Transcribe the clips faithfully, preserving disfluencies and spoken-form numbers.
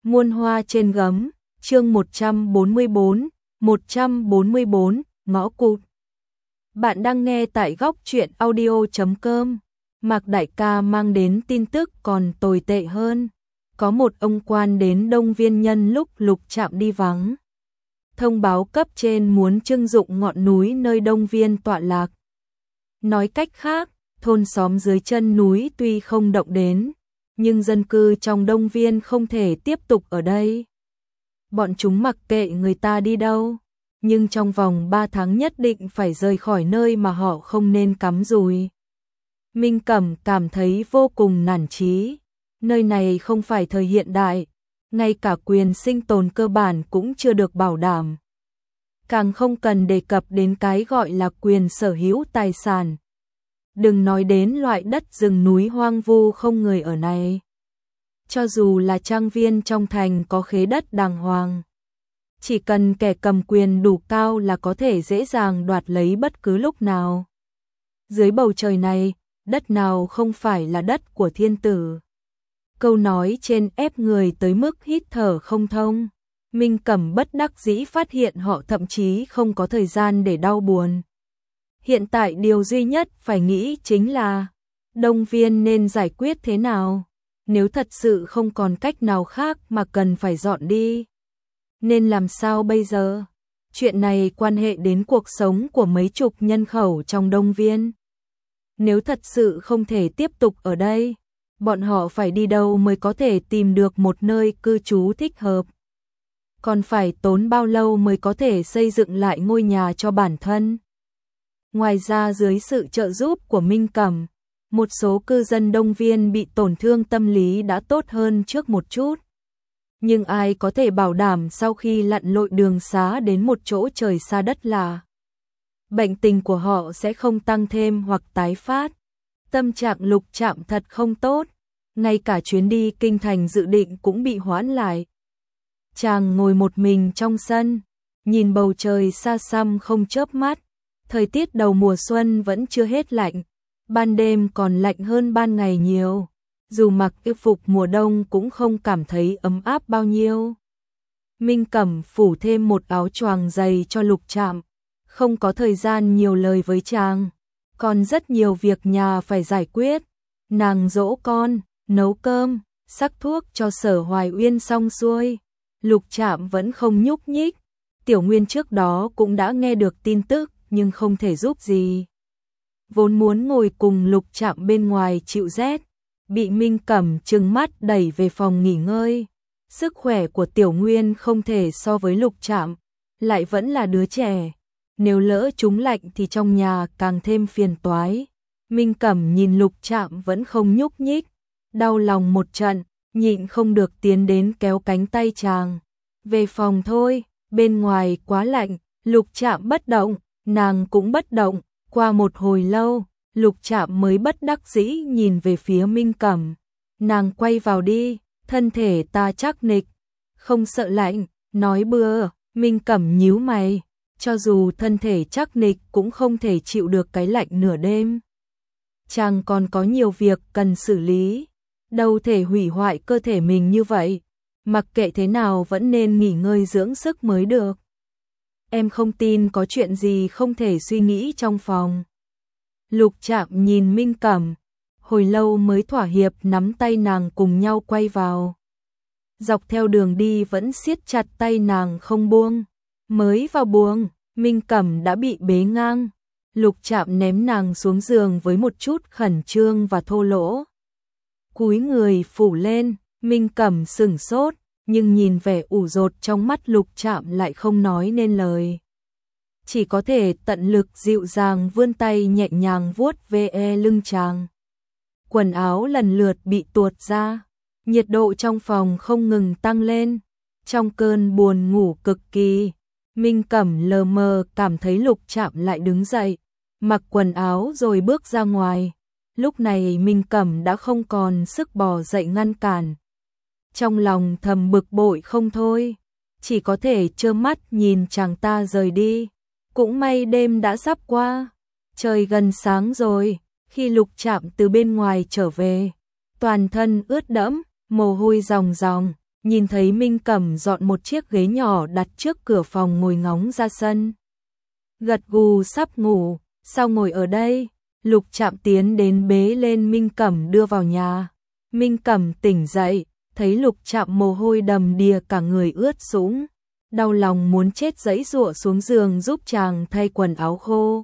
Muôn hoa trên gấm, chương một trăm bốn mươi bốn, một trăm bốn mươi bốn, ngõ cụt. Bạn đang nghe tại góc truyện audio chấm com. Mạc đại ca mang đến tin tức còn tồi tệ hơn. Có một ông quan đến Đông Viên nhân lúc Lục Trạm đi vắng. Thông báo cấp trên muốn trưng dụng ngọn núi nơi Đông Viên tọa lạc. Nói cách khác, thôn xóm dưới chân núi tuy không động đến, nhưng dân cư trong Đông Viên không thể tiếp tục ở đây. Bọn chúng mặc kệ người ta đi đâu, nhưng trong vòng ba tháng nhất định phải rời khỏi nơi mà họ không nên cắm rùi. Minh Cẩm cảm thấy vô cùng nản chí. Nơi này không phải thời hiện đại, ngay cả quyền sinh tồn cơ bản cũng chưa được bảo đảm. Càng không cần đề cập đến cái gọi là quyền sở hữu tài sản. Đừng nói đến loại đất rừng núi hoang vu không người ở này. Cho dù là trang viên trong thành có khế đất đàng hoàng, chỉ cần kẻ cầm quyền đủ cao là có thể dễ dàng đoạt lấy bất cứ lúc nào. Dưới bầu trời này, đất nào không phải là đất của thiên tử. Câu nói trên ép người tới mức hít thở không thông. Minh Cẩm bất đắc dĩ phát hiện họ thậm chí không có thời gian để đau buồn. Hiện tại điều duy nhất phải nghĩ chính là Đông Viên nên giải quyết thế nào. Nếu thật sự không còn cách nào khác mà cần phải dọn đi, nên làm sao bây giờ? Chuyện này quan hệ đến cuộc sống của mấy chục nhân khẩu trong Đông Viên. Nếu thật sự không thể tiếp tục ở đây, bọn họ phải đi đâu mới có thể tìm được một nơi cư trú thích hợp? Còn phải tốn bao lâu mới có thể xây dựng lại ngôi nhà cho bản thân? Ngoài ra, dưới sự trợ giúp của Minh Cẩm, một số cư dân Đông Viên bị tổn thương tâm lý đã tốt hơn trước một chút. Nhưng ai có thể bảo đảm sau khi lặn lội đường xá đến một chỗ trời xa đất lạ, bệnh tình của họ sẽ không tăng thêm hoặc tái phát? Tâm trạng Lục Trạm thật không tốt, ngay cả chuyến đi kinh thành dự định cũng bị hoãn lại. Chàng ngồi một mình trong sân, nhìn bầu trời xa xăm không chớp mắt. Thời tiết đầu mùa xuân vẫn chưa hết lạnh, ban đêm còn lạnh hơn ban ngày nhiều. Dù mặc y phục mùa đông cũng không cảm thấy ấm áp bao nhiêu. Minh Cẩm phủ thêm một áo choàng dày cho Lục Trạm, không có thời gian nhiều lời với chàng, còn rất nhiều việc nhà phải giải quyết. Nàng dỗ con, nấu cơm, sắc thuốc cho Sở Hoài Uyên xong xuôi, Lục Trạm vẫn không nhúc nhích. Tiểu Nguyên trước đó cũng đã nghe được tin tức nhưng không thể giúp gì. Vốn muốn ngồi cùng Lục Trạm bên ngoài chịu rét, bị Minh Cẩm trừng mắt đẩy về phòng nghỉ ngơi. Sức khỏe của Tiểu Nguyên không thể so với Lục Trạm, lại vẫn là đứa trẻ. Nếu lỡ trúng lạnh thì trong nhà càng thêm phiền toái. Minh Cẩm nhìn Lục Trạm vẫn không nhúc nhích, đau lòng một trận, nhịn không được tiến đến kéo cánh tay chàng. Về phòng thôi, bên ngoài quá lạnh. Lục Trạm bất động, nàng cũng bất động. Qua một hồi lâu, Lục Trạm mới bất đắc dĩ nhìn về phía Minh Cẩm. Nàng quay vào đi, thân thể ta chắc nịch, không sợ lạnh. Nói bừa. Minh Cẩm nhíu mày, cho dù thân thể chắc nịch cũng không thể chịu được cái lạnh nửa đêm. Chàng còn có nhiều việc cần xử lý, đâu thể hủy hoại cơ thể mình như vậy. Mặc kệ thế nào vẫn nên nghỉ ngơi dưỡng sức mới được. Em không tin có chuyện gì không thể suy nghĩ trong phòng. Lục Trạm nhìn Minh Cẩm, hồi lâu mới thỏa hiệp nắm tay nàng cùng nhau quay vào. Dọc theo đường đi vẫn siết chặt tay nàng không buông. Mới vào buồng, Minh Cẩm đã bị bế ngang. Lục Trạm ném nàng xuống giường với một chút khẩn trương và thô lỗ. Cúi người phủ lên, Minh Cẩm sửng sốt, nhưng nhìn vẻ ủ rột trong mắt Lục Trạm lại không nói nên lời. Chỉ có thể tận lực dịu dàng vươn tay nhẹ nhàng vuốt ve lưng chàng. Quần áo lần lượt bị tuột ra, nhiệt độ trong phòng không ngừng tăng lên. Trong cơn buồn ngủ cực kỳ, Minh Cẩm lờ mờ cảm thấy Lục Trạm lại đứng dậy, mặc quần áo rồi bước ra ngoài. Lúc này Minh Cẩm đã không còn sức bò dậy ngăn cản. Trong lòng thầm bực bội không thôi, chỉ có thể trơ mắt nhìn chàng ta rời đi. Cũng may đêm đã sắp qua, trời gần sáng rồi. Khi Lục Trạm từ bên ngoài trở về, toàn thân ướt đẫm, mồ hôi ròng ròng, nhìn thấy Minh Cẩm dọn một chiếc ghế nhỏ đặt trước cửa phòng ngồi ngóng ra sân. Gật gù sắp ngủ, sao ngồi ở đây? Lục Trạm tiến đến bế lên Minh Cẩm đưa vào nhà. Minh Cẩm tỉnh dậy, thấy Lục Trạm mồ hôi đầm đìa cả người ướt sũng, đau lòng muốn chết giãy giụa xuống giường giúp chàng thay quần áo khô.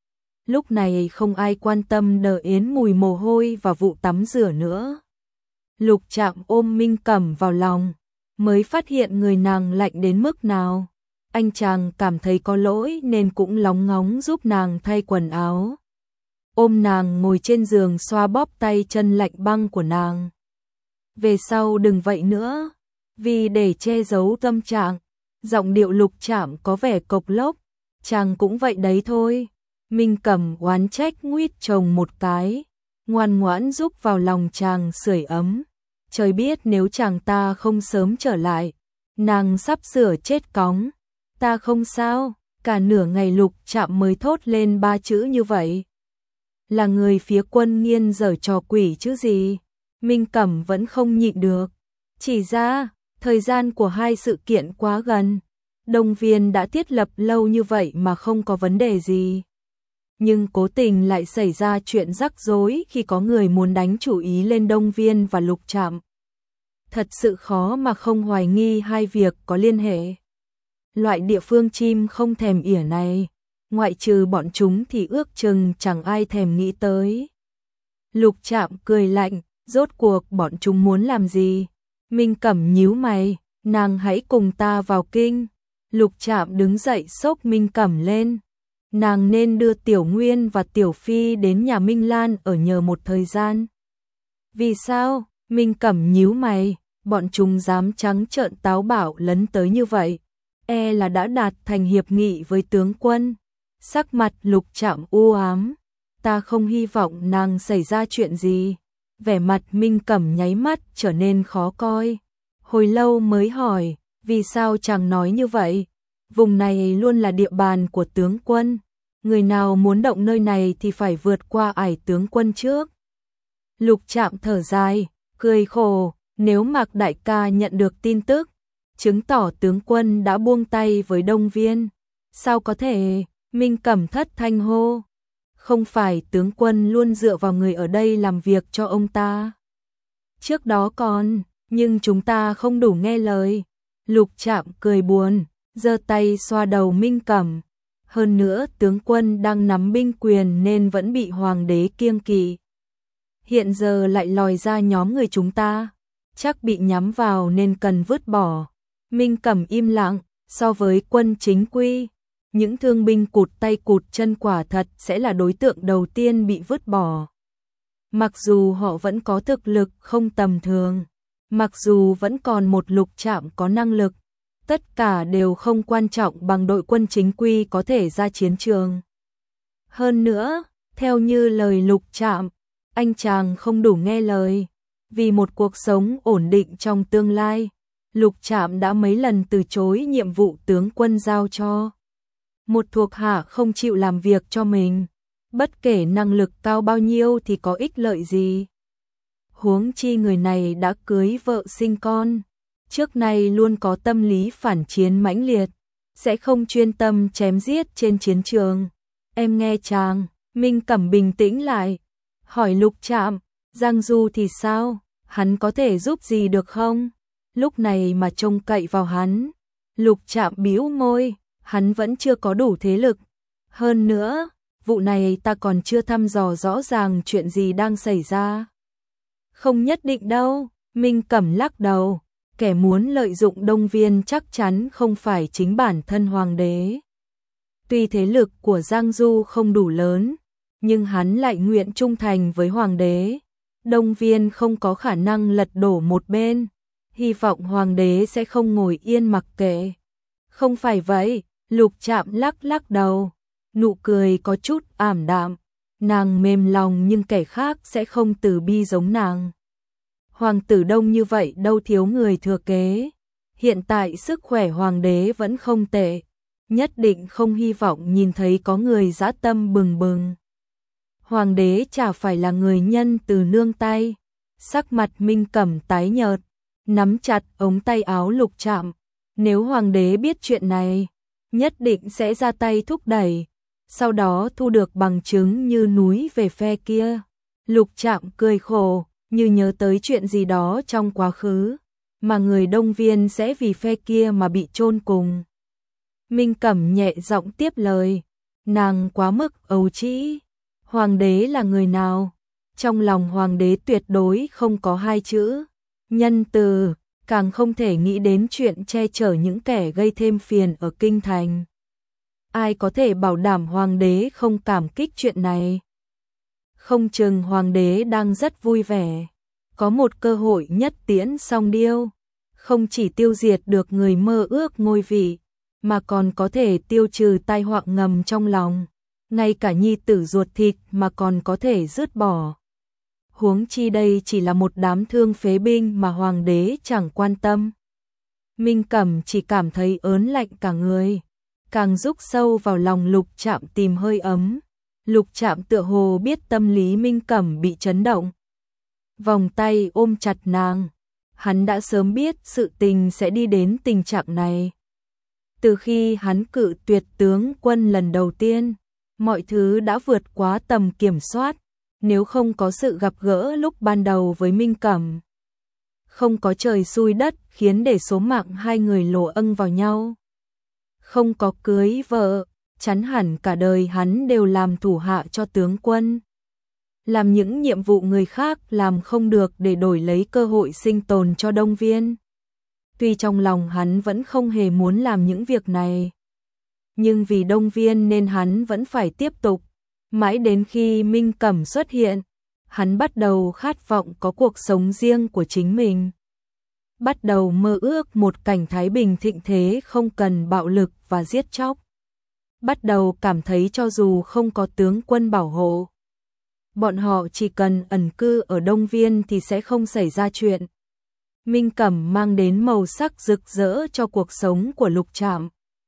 Lúc này không ai quan tâm Đờ Yến mùi mồ hôi và vụ tắm rửa nữa. Lục Trạm ôm Minh Cẩm vào lòng, mới phát hiện người nàng lạnh đến mức nào. Anh chàng cảm thấy có lỗi nên cũng lóng ngóng giúp nàng thay quần áo. Ôm nàng ngồi trên giường xoa bóp tay chân lạnh băng của nàng. Về sau đừng vậy nữa, vì để che giấu tâm trạng, giọng điệu Lục Trạm có vẻ cộc lốc, chàng cũng vậy đấy thôi. Minh Cẩm oán trách nguýt chồng một cái, ngoan ngoãn giúp vào lòng chàng sưởi ấm. Trời biết nếu chàng ta không sớm trở lại, nàng sắp sửa chết cóng. Ta không sao, cả nửa ngày Lục Trạm mới thốt lên ba chữ như vậy. Là người phía Quân Nghiên giở trò quỷ chứ gì. Minh Cẩm vẫn không nhịn được. Chỉ ra, thời gian của hai sự kiện quá gần. Đông Viên đã thiết lập lâu như vậy mà không có vấn đề gì. Nhưng cố tình lại xảy ra chuyện rắc rối khi có người muốn đánh chủ ý lên Đông Viên và Lục Trạm. Thật sự khó mà không hoài nghi hai việc có liên hệ. Loại địa phương chim không thèm ỉa này, ngoại trừ bọn chúng thì ước chừng chẳng ai thèm nghĩ tới. Lục Trạm cười lạnh, rốt cuộc bọn chúng muốn làm gì? Minh Cẩm nhíu mày, nàng hãy cùng ta vào kinh. Lục Trạm đứng dậy xốc Minh Cẩm lên. Nàng nên đưa Tiểu Nguyên và Tiểu Phi đến nhà Minh Lan ở nhờ một thời gian. Vì sao? Minh Cẩm nhíu mày, bọn chúng dám trắng trợn táo bạo lấn tới như vậy, e là đã đạt thành hiệp nghị với tướng quân. Sắc mặt Lục Trạm u ám, ta không hy vọng nàng xảy ra chuyện gì. Vẻ mặt Minh Cẩm nháy mắt trở nên khó coi. Hồi lâu mới hỏi, vì sao chàng nói như vậy? Vùng này luôn là địa bàn của tướng quân. Người nào muốn động nơi này thì phải vượt qua ải tướng quân trước. Lục Trạm thở dài, cười khổ, nếu Mạc đại ca nhận được tin tức, chứng tỏ tướng quân đã buông tay với Đông Viên. Sao có thể? Minh Cẩm thất thanh hô. Không phải tướng quân luôn dựa vào người ở đây làm việc cho ông ta. Trước đó còn, nhưng chúng ta không đủ nghe lời. Lục Trạm cười buồn, giơ tay xoa đầu Minh Cẩm. Hơn nữa tướng quân đang nắm binh quyền nên vẫn bị hoàng đế kiêng kỵ. Hiện giờ lại lòi ra nhóm người chúng ta, chắc bị nhắm vào nên cần vứt bỏ. Minh Cẩm im lặng, so với quân chính quy, những thương binh cụt tay cụt chân quả thật sẽ là đối tượng đầu tiên bị vứt bỏ. Mặc dù họ vẫn có thực lực không tầm thường, mặc dù vẫn còn một Lục Trạm có năng lực, tất cả đều không quan trọng bằng đội quân chính quy có thể ra chiến trường. Hơn nữa, theo như lời Lục Trạm, anh chàng không đủ nghe lời. Vì một cuộc sống ổn định trong tương lai, Lục Trạm đã mấy lần từ chối nhiệm vụ tướng quân giao cho. Một thuộc hạ không chịu làm việc cho mình, bất kể năng lực cao bao nhiêu thì có ích lợi gì. Huống chi người này đã cưới vợ sinh con, trước nay luôn có tâm lý phản chiến mãnh liệt, sẽ không chuyên tâm chém giết trên chiến trường. Em nghe chàng. Minh Cẩm bình tĩnh lại, hỏi Lục Trạm, Giang Du thì sao? Hắn có thể giúp gì được không? Lúc này mà trông cậy vào hắn. Lục Trạm bĩu môi, hắn vẫn chưa có đủ thế lực. Hơn nữa, vụ này ta còn chưa thăm dò rõ ràng chuyện gì đang xảy ra. Không nhất định đâu. Minh Cẩm lắc đầu, kẻ muốn lợi dụng Đông Viên chắc chắn không phải chính bản thân hoàng đế. Tuy thế lực của Giang Du không đủ lớn, nhưng hắn lại nguyện trung thành với hoàng đế. Đông Viên không có khả năng lật đổ một bên, hy vọng hoàng đế sẽ không ngồi yên mặc kệ. Không phải vậy. Lục Trạm lắc lắc đầu, nụ cười có chút ảm đạm. Nàng mềm lòng nhưng kẻ khác sẽ không từ bi giống nàng. Hoàng tử Đông như vậy đâu thiếu người thừa kế. Hiện tại sức khỏe hoàng đế vẫn không tệ, nhất định không hy vọng nhìn thấy có người dã tâm bừng bừng. Hoàng đế chả phải là người nhân từ nương tay. Sắc mặt Minh Cẩm tái nhợt, nắm chặt ống tay áo Lục Trạm. Nếu hoàng đế biết chuyện này, nhất định sẽ ra tay thúc đẩy, sau đó thu được bằng chứng như núi về phe kia. Lục Trạm cười khổ, như nhớ tới chuyện gì đó trong quá khứ, mà người Đông Viên sẽ vì phe kia mà bị chôn cùng. Minh Cẩm nhẹ giọng tiếp lời, nàng quá mức ấu trĩ. Hoàng đế là người nào? Trong lòng hoàng đế tuyệt đối không có hai chữ nhân từ, càng không thể nghĩ đến chuyện che chở những kẻ gây thêm phiền ở kinh thành. Ai có thể bảo đảm hoàng đế không cảm kích chuyện này? Không chừng hoàng đế đang rất vui vẻ, có một cơ hội nhất tiễn song điêu, không chỉ tiêu diệt được người mơ ước ngôi vị, mà còn có thể tiêu trừ tai họa ngầm trong lòng, ngay cả nhi tử ruột thịt mà còn có thể dứt bỏ. Huống chi đây chỉ là một đám thương phế binh mà hoàng đế chẳng quan tâm. Minh Cẩm chỉ cảm thấy ớn lạnh cả người, càng rúc sâu vào lòng Lục Trạm tìm hơi ấm. Lục Trạm tựa hồ biết tâm lý Minh Cẩm bị chấn động, vòng tay ôm chặt nàng. Hắn đã sớm biết sự tình sẽ đi đến tình trạng này. Từ khi hắn cự tuyệt tướng quân lần đầu tiên, mọi thứ đã vượt quá tầm kiểm soát. Nếu không có sự gặp gỡ lúc ban đầu với Minh Cẩm, không có trời xui đất khiến để số mạng hai người lộ ân vào nhau, không có cưới vợ, chắn hẳn cả đời hắn đều làm thủ hạ cho tướng quân, làm những nhiệm vụ người khác làm không được để đổi lấy cơ hội sinh tồn cho Đông Viên. Tuy trong lòng hắn vẫn không hề muốn làm những việc này, nhưng vì Đông Viên nên hắn vẫn phải tiếp tục. Mãi đến khi Minh Cẩm xuất hiện, hắn bắt đầu khát vọng có cuộc sống riêng của chính mình. Bắt đầu mơ ước một cảnh thái bình thịnh thế không cần bạo lực và giết chóc. Bắt đầu cảm thấy cho dù không có tướng quân bảo hộ, bọn họ chỉ cần ẩn cư ở Đông Viên thì sẽ không xảy ra chuyện. Minh Cẩm mang đến màu sắc rực rỡ cho cuộc sống của Lục Trạm,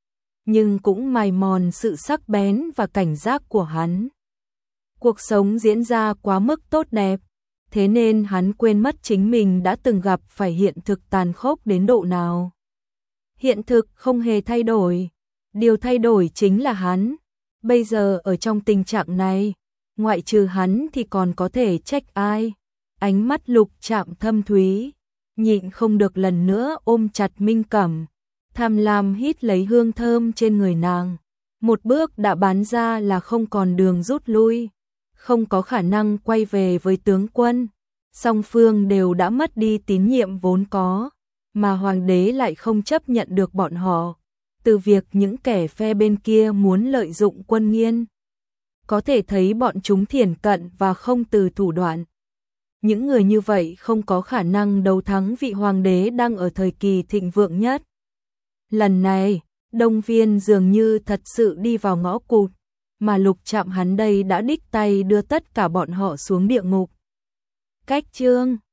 nhưng cũng mài mòn sự sắc bén và cảnh giác của hắn. Cuộc sống diễn ra quá mức tốt đẹp, thế nên hắn quên mất chính mình đã từng gặp phải hiện thực tàn khốc đến độ nào. Hiện thực không hề thay đổi, điều thay đổi chính là hắn. Bây giờ ở trong tình trạng này, ngoại trừ hắn thì còn có thể trách ai? Ánh mắt Lục Trạm thâm thúy, nhịn không được lần nữa ôm chặt Minh Cẩm, tham lam hít lấy hương thơm trên người nàng. Một bước đã bán ra là không còn đường rút lui, không có khả năng quay về với tướng quân. Song phương đều đã mất đi tín nhiệm vốn có, mà hoàng đế lại không chấp nhận được bọn họ. Từ việc những kẻ phe bên kia muốn lợi dụng Quân Nghiên, có thể thấy bọn chúng thiển cận và không từ thủ đoạn. Những người như vậy không có khả năng đấu thắng vị hoàng đế đang ở thời kỳ thịnh vượng nhất. Lần này, Đông Viên dường như thật sự đi vào ngõ cụt, mà Lục Trạm hắn đây đã đích tay đưa tất cả bọn họ xuống địa ngục. Cách chương